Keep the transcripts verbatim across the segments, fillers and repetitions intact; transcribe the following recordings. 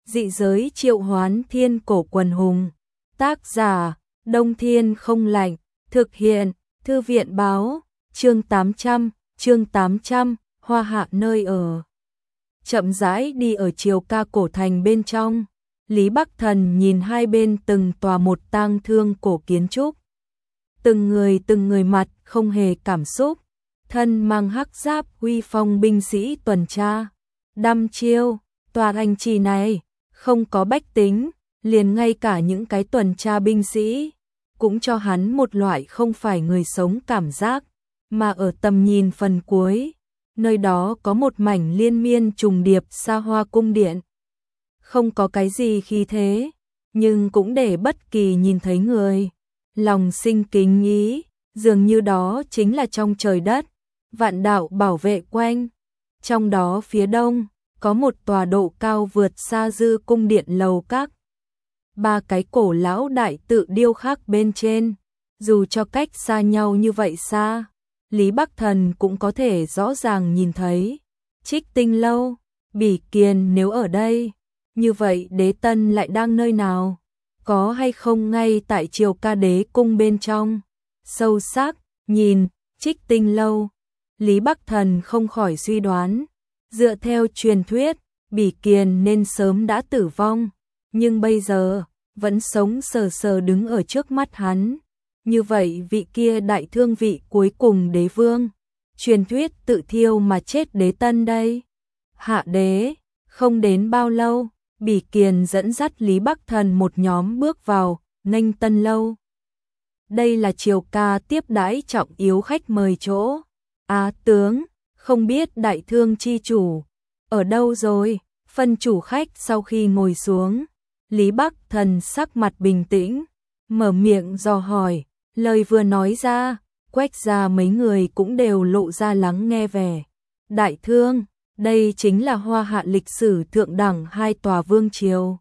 Dị giới triệu hoán thiên cổ quần hùng. Tác giả, Đông Thiên không lạnh. Thực hiện, Thư viện báo. Chương tám trăm, chương tám trăm, Hoa Hạ nơi ở. Chậm rãi đi ở chiều ca cổ thành bên trong. Lý Bắc Thần nhìn hai bên từng tòa một tang thương cổ kiến trúc. Từng người từng người mặt không hề cảm xúc. Thân mang hắc giáp uy phong binh sĩ tuần tra. Đăm chiêu, tòa thành trì này không có bách tính, liền ngay cả những cái tuần tra binh sĩ cũng cho hắn một loại không phải người sống cảm giác, mà ở tầm nhìn phần cuối, nơi đó có một mảnh liên miên trùng điệp xa hoa cung điện. Không có cái gì khí thế, nhưng cũng để bất kỳ nhìn thấy người lòng sinh kính ý, dường như đó chính là trong trời đất, vạn đạo bảo vệ quanh. Trong đó phía đông có một tòa độ cao vượt xa dư cung điện lầu các. Ba cái cổ lão đại tự điêu khắc bên trên, dù cho cách xa nhau như vậy xa, Lý Bắc Thần cũng có thể rõ ràng nhìn thấy. Trích Tinh lâu, Bỉ Kiền nếu ở đây, như vậy Đế Tân lại đang nơi nào? Có hay không ngay tại Triều Ca Đế cung bên trong? Sâu sắc nhìn Trích Tinh lâu, Lý Bắc Thần không khỏi suy đoán, dựa theo truyền thuyết, Bỉ Kiền nên sớm đã tử vong, nhưng bây giờ vẫn sống sờ sờ đứng ở trước mắt hắn. Như vậy vị kia đại thương vị cuối cùng đế vương, truyền thuyết tự thiêu mà chết Đế Tân đây. Hạ đế, không đến bao lâu, Bỉ Kiền dẫn dắt Lý Bắc Thần một nhóm bước vào Nghênh Tân lâu. Đây là Triều Ca tiếp đãi trọng yếu khách mời chỗ. Á tướng, không biết đại thương chi chủ ở đâu rồi? Phân chủ khách sau khi ngồi xuống, Lý Bắc Thần sắc mặt bình tĩnh, mở miệng dò hỏi. Lời vừa nói ra, Quách gia mấy người cũng đều lộ ra lắng nghe vẻ. Đại thương, đây chính là Hoa Hạ lịch sử thượng đẳng hai tòa vương triều,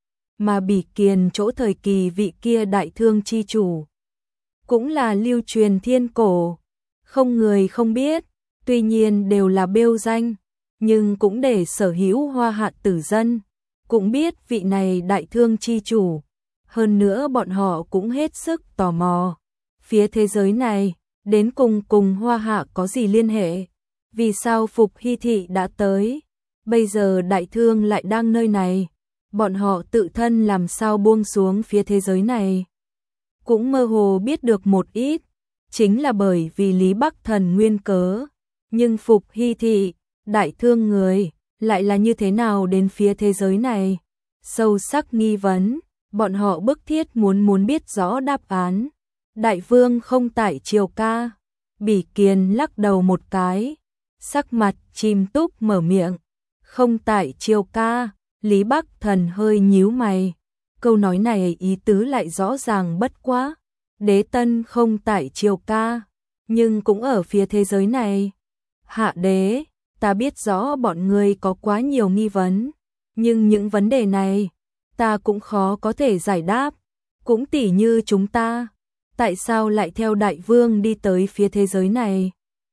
mà Bỉ Kiền chỗ thời kỳ vị kia đại thương chi chủ cũng là lưu truyền thiên cổ, không người không biết, tuy nhiên đều là bêu danh, nhưng cũng để sở hữu Hoa Hạ tử dân cũng biết vị này đại thương chi chủ. Hơn nữa bọn họ cũng hết sức tò mò, phía thế giới này đến cùng cùng Hoa Hạ có gì liên hệ? Vì sao Phục Hy thị đã tới, bây giờ đại thương lại đang nơi này? Bọn họ tự thân làm sao buông xuống phía thế giới này? Cũng mơ hồ biết được một ít, chính là bởi vì Lý Bắc Thần nguyên cớ, nhưng Phục Hy thị, đại thương người, lại là như thế nào đến phía thế giới này? Sâu sắc nghi vấn, bọn họ bức thiết muốn muốn biết rõ đáp án. Đại vương không tại Triều Ca. Bỉ Kiền lắc đầu một cái, sắc mặt chìm túc mở miệng. Không tại Triều Ca. Lý Bắc Thần hơi nhíu mày. Câu nói này ý tứ lại rõ ràng bất quá. Đế Tân không tại Triều Ca, nhưng cũng ở phía thế giới này. Hạ đế, ta biết rõ bọn ngươi có quá nhiều nghi vấn, nhưng những vấn đề này ta cũng khó có thể giải đáp. Cũng tỉ như chúng ta, tại sao lại theo đại vương đi tới phía thế giới này?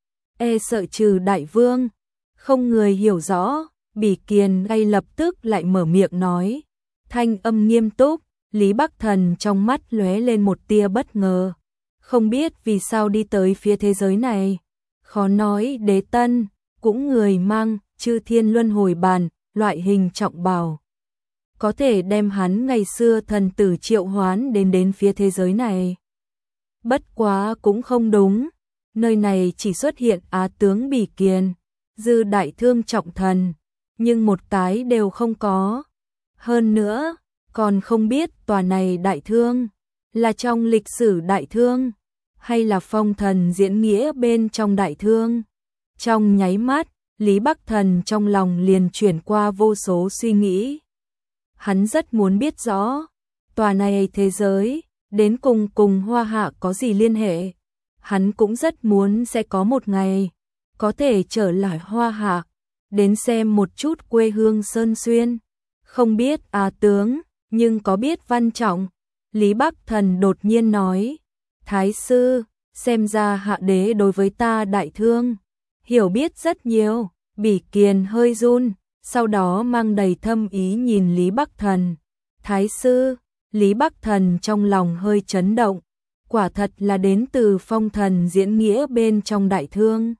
E sợ trừ đại vương, không người hiểu rõ. Bỉ Kiền ngay lập tức lại mở miệng nói, thanh âm nghiêm túc. Lý Bắc Thần trong mắt lóe lên một tia bất ngờ, không biết vì sao đi tới phía thế giới này. Khó nói Đế Tân cũng người mang Chư Thiên Luân Hồi Bàn, loại hình trọng bào, có thể đem hắn ngày xưa thần tử triệu hoán đến đến phía thế giới này. Bất quá cũng không đúng, nơi này chỉ xuất hiện Á tướng Bỉ Kiền, dư đại thương trọng thần, nhưng một cái đều không có. Hơn nữa, còn không biết tòa này đại thương là trong lịch sử đại thương, hay là phong thần diễn nghĩa bên trong đại thương. Trong nháy mắt, Lý Bắc Thần trong lòng liền chuyển qua vô số suy nghĩ. Hắn rất muốn biết rõ, tòa này thế giới, đến cùng cùng Hoa Hạ có gì liên hệ. Hắn cũng rất muốn sẽ có một ngày, có thể trở lại Hoa Hạ, đến xem một chút quê hương Sơn Xuyên. Không biết Á tướng, nhưng có biết Văn Trọng. Lý Bắc Thần đột nhiên nói, Thái sư, xem ra Hạ đế đối với ta đại thương hiểu biết rất nhiều. Bỉ Kiền hơi run, sau đó mang đầy thâm ý nhìn Lý Bắc Thần. Thái sư, Lý Bắc Thần trong lòng hơi chấn động, quả thật là đến từ phong thần diễn nghĩa bên trong đại thương.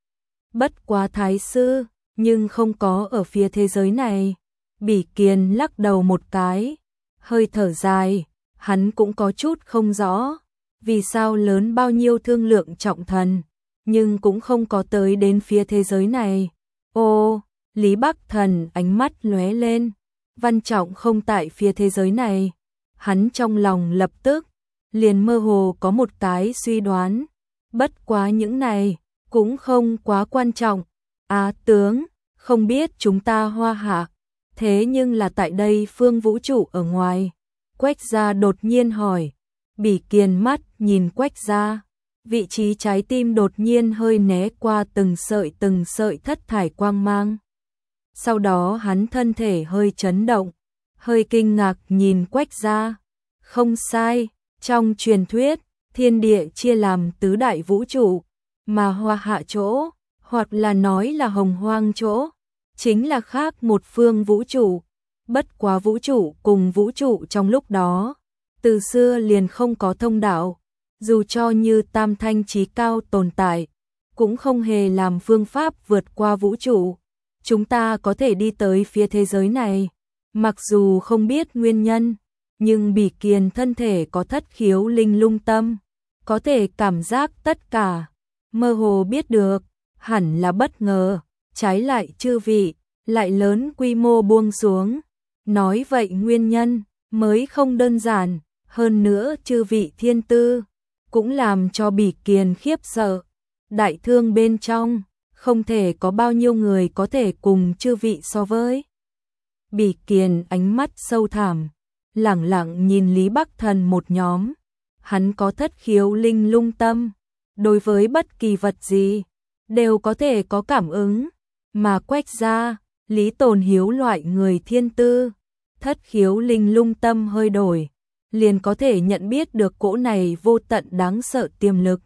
Bất quá thái sư, nhưng không có ở phía thế giới này. Bỉ Kiên lắc đầu một cái, hơi thở dài, hắn cũng có chút không rõ, vì sao lớn bao nhiêu thương lượng trọng thần, nhưng cũng không có tới đến phía thế giới này. Ô, Lý Bắc Thần ánh mắt lóe lên, Văn Trọng không tại phía thế giới này. Hắn trong lòng lập tức liền mơ hồ có một cái suy đoán, bất quá những này cũng không quá quan trọng. Á tướng, không biết chúng ta Hoa Hạ, thế nhưng là tại đây phương vũ trụ ở ngoài. Quách Gia đột nhiên hỏi. Bỉ Kiên mắt nhìn Quách Gia, vị trí trái tim đột nhiên hơi né qua từng sợi từng sợi thất thải quang mang. Sau đó hắn thân thể hơi chấn động, hơi kinh ngạc nhìn Quách Gia. Không sai, trong truyền thuyết, thiên địa chia làm tứ đại vũ trụ, mà Hoa Hạ chỗ, hoặc là nói là Hồng Hoang chỗ, chính là khác một phương vũ trụ. Bất quá vũ trụ cùng vũ trụ trong lúc đó, từ xưa liền không có thông đạo, dù cho như tam thanh chí cao tồn tại, cũng không hề làm phương pháp vượt qua vũ trụ. Chúng ta có thể đi tới phía thế giới này, mặc dù không biết nguyên nhân, nhưng Bỉ Kiên thân thể có thất khiếu linh lung tâm, có thể cảm giác tất cả, mơ hồ biết được, hẳn là bất ngờ, trái lại chư vị, lại lớn quy mô buông xuống. Nói vậy nguyên nhân mới không đơn giản, hơn nữa chư vị thiên tư, cũng làm cho Bỉ Kiên khiếp sợ. Đại thương bên trong, không thể có bao nhiêu người có thể cùng chư vị so với. Bỉ Kiên ánh mắt sâu thẳm, lẳng lặng nhìn Lý Bắc Thần một nhóm. Hắn có thất khiếu linh lung tâm, đối với bất kỳ vật gì, đều có thể có cảm ứng. Mà Quách Gia, Lý Tồn Hiếu loại người thiên tư, thất khiếu linh lung tâm hơi đổi, liền có thể nhận biết được cỗ này vô tận đáng sợ tiềm lực,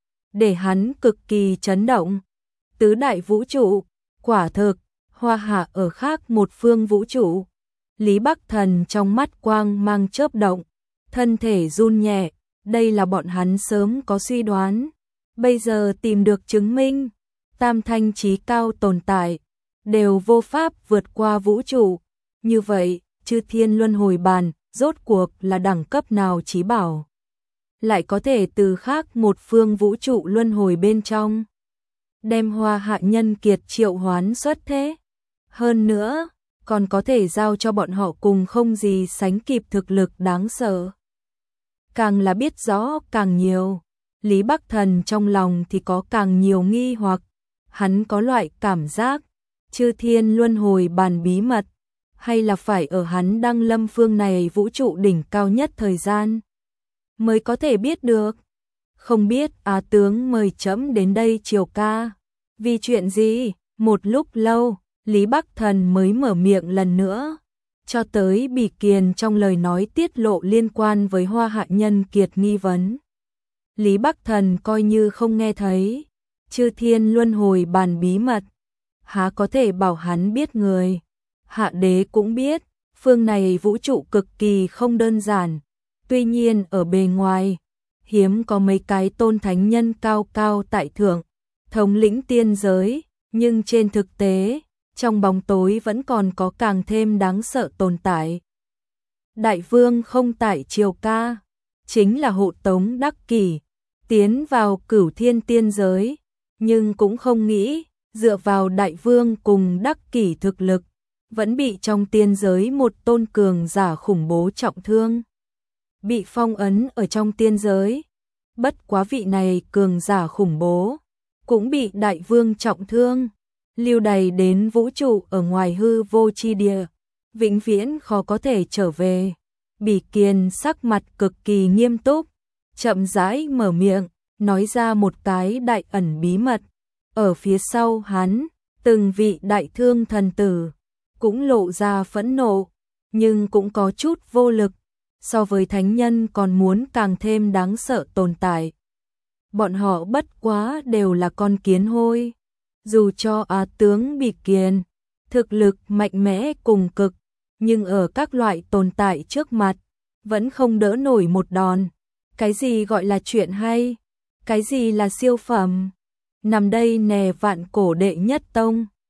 để hắn cực kỳ chấn động. Tứ đại vũ trụ, quả thực, Hoa Hạ ở khác một phương vũ trụ. Lý Bắc Thần trong mắt quang mang chớp động, thân thể run nhẹ, đây là bọn hắn sớm có suy đoán, bây giờ tìm được chứng minh, tam thanh chí cao tồn tại, đều vô pháp vượt qua vũ trụ. Như vậy, chư thiên luân hồi bàn, rốt cuộc là đẳng cấp nào chí bảo, lại có thể từ khác một phương vũ trụ luân hồi bên trong, đem Hoa Hạ nhân kiệt triệu hoán xuất thế. Hơn nữa, còn có thể giao cho bọn họ cùng không gì sánh kịp thực lực đáng sợ. Càng là biết rõ càng nhiều, Lý Bắc Thần trong lòng thì có càng nhiều nghi hoặc. Hắn có loại cảm giác, chư thiên luân hồi bàn bí mật, hay là phải ở hắn đăng lâm phương này vũ trụ đỉnh cao nhất thời gian, mới có thể biết được. Không biết Á tướng mời trẫm đến đây triều ca, vì chuyện gì? Một lúc lâu, Lý Bắc Thần mới mở miệng lần nữa, cho tới Bỉ Kiên trong lời nói tiết lộ liên quan với Hoa Hạ nhân kiệt nghi vấn. Lý Bắc Thần coi như không nghe thấy, chư thiên luân hồi bàn bí mật, há có thể bảo hắn biết người. Hạ đế cũng biết, phương này vũ trụ cực kỳ không đơn giản, tuy nhiên ở bề ngoài, hiếm có mấy cái tôn thánh nhân cao cao tại thượng, thống lĩnh tiên giới, nhưng trên thực tế, trong bóng tối vẫn còn có càng thêm đáng sợ tồn tại. Đại vương không tại triều ca, chính là hộ tống Đắc Kỷ tiến vào Cửu Thiên tiên giới, nhưng cũng không nghĩ, dựa vào đại vương cùng Đắc Kỷ thực lực, vẫn bị trong tiên giới một tôn cường giả khủng bố trọng thương, bị phong ấn ở trong tiên giới. Bất quá vị này cường giả khủng bố, cũng bị đại vương trọng thương, lưu đày đến vũ trụ ở ngoài hư vô chi địa, vĩnh viễn khó có thể trở về. Bỉ Kiên sắc mặt cực kỳ nghiêm túc, chậm rãi mở miệng, nói ra một cái đại ẩn bí mật. Ở phía sau hắn, từng vị đại thương thần tử, cũng lộ ra phẫn nộ, nhưng cũng có chút vô lực, so với thánh nhân còn muốn càng thêm đáng sợ tồn tại. Bọn họ bất quá đều là con kiến hôi. Dù cho Á tướng Bỉ Kiên thực lực mạnh mẽ cùng cực, nhưng ở các loại tồn tại trước mặt, vẫn không đỡ nổi một đòn. Cái gì gọi là chuyện hay? Cái gì là siêu phẩm? Nằm đây nè vạn cổ đệ nhất tông.